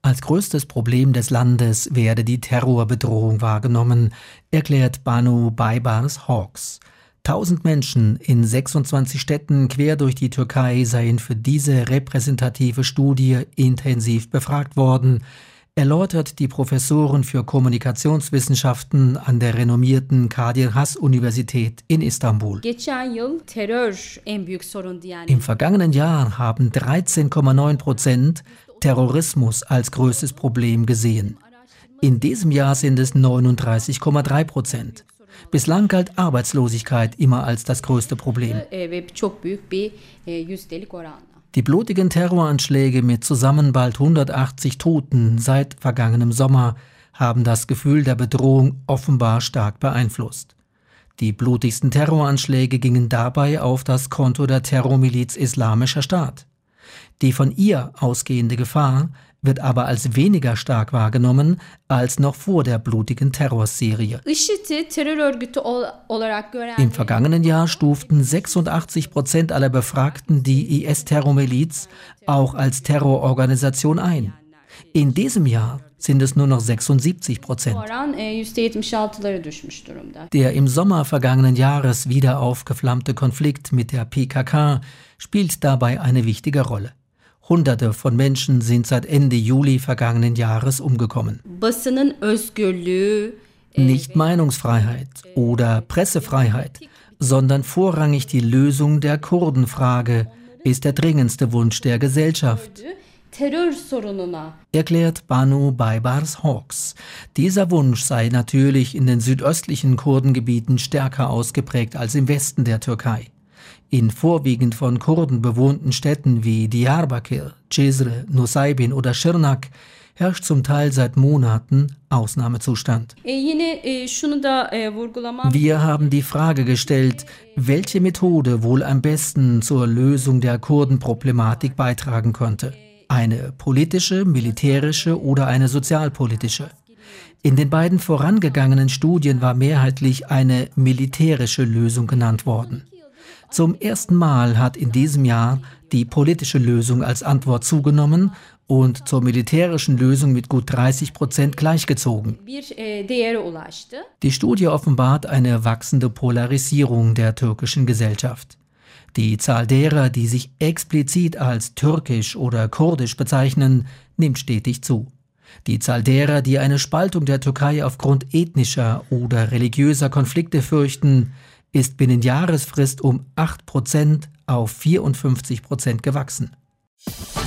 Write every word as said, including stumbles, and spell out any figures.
Als größtes Problem des Landes werde die Terrorbedrohung wahrgenommen, erklärt Banu Baybars Hawks. Tausend Menschen in sechsundzwanzig Städten quer durch die Türkei seien für diese repräsentative Studie intensiv befragt worden, erläutert die Professorin für Kommunikationswissenschaften an der renommierten Kadir Has Universität in Istanbul. Im vergangenen Jahr haben dreizehn Komma neun Prozent Terrorismus als größtes Problem gesehen. In diesem Jahr sind es neununddreißig Komma drei Prozent. Bislang galt Arbeitslosigkeit immer als das größte Problem. Die blutigen Terroranschläge mit zusammen bald hundertachtzig Toten seit vergangenem Sommer haben das Gefühl der Bedrohung offenbar stark beeinflusst. Die blutigsten Terroranschläge gingen dabei auf das Konto der Terrormiliz Islamischer Staat. Die von ihr ausgehende Gefahr wird aber als weniger stark wahrgenommen als noch vor der blutigen Terrorserie. Im vergangenen Jahr stuften sechsundachtzig Prozent aller Befragten die I S-Terrormiliz auch als Terrororganisation ein. In diesem Jahr sind es nur noch sechsundsiebzig Prozent. Der im Sommer vergangenen Jahres wieder aufgeflammte Konflikt mit der P K K spielt dabei eine wichtige Rolle. Hunderte von Menschen sind seit Ende Juli vergangenen Jahres umgekommen. Nicht Meinungsfreiheit oder Pressefreiheit, sondern vorrangig die Lösung der Kurdenfrage ist der dringendste Wunsch der Gesellschaft, erklärt Banu Baybars Hawks. Dieser Wunsch sei natürlich in den südöstlichen Kurdengebieten stärker ausgeprägt als im Westen der Türkei. In vorwiegend von Kurden bewohnten Städten wie Diyarbakır, Cizre, Nusaybin oder Şırnak herrscht zum Teil seit Monaten Ausnahmezustand. Wir haben die Frage gestellt, welche Methode wohl am besten zur Lösung der Kurdenproblematik beitragen könnte. Eine politische, militärische oder eine sozialpolitische. In den beiden vorangegangenen Studien war mehrheitlich eine militärische Lösung genannt worden. Zum ersten Mal hat in diesem Jahr die politische Lösung als Antwort zugenommen und zur militärischen Lösung mit gut dreißig Prozent gleichgezogen. Die Studie offenbart eine wachsende Polarisierung der türkischen Gesellschaft. Die Zahl derer, die sich explizit als türkisch oder kurdisch bezeichnen, nimmt stetig zu. Die Zahl derer, die eine Spaltung der Türkei aufgrund ethnischer oder religiöser Konflikte fürchten, ist binnen Jahresfrist um acht Prozent auf vierundfünfzig Prozent gewachsen.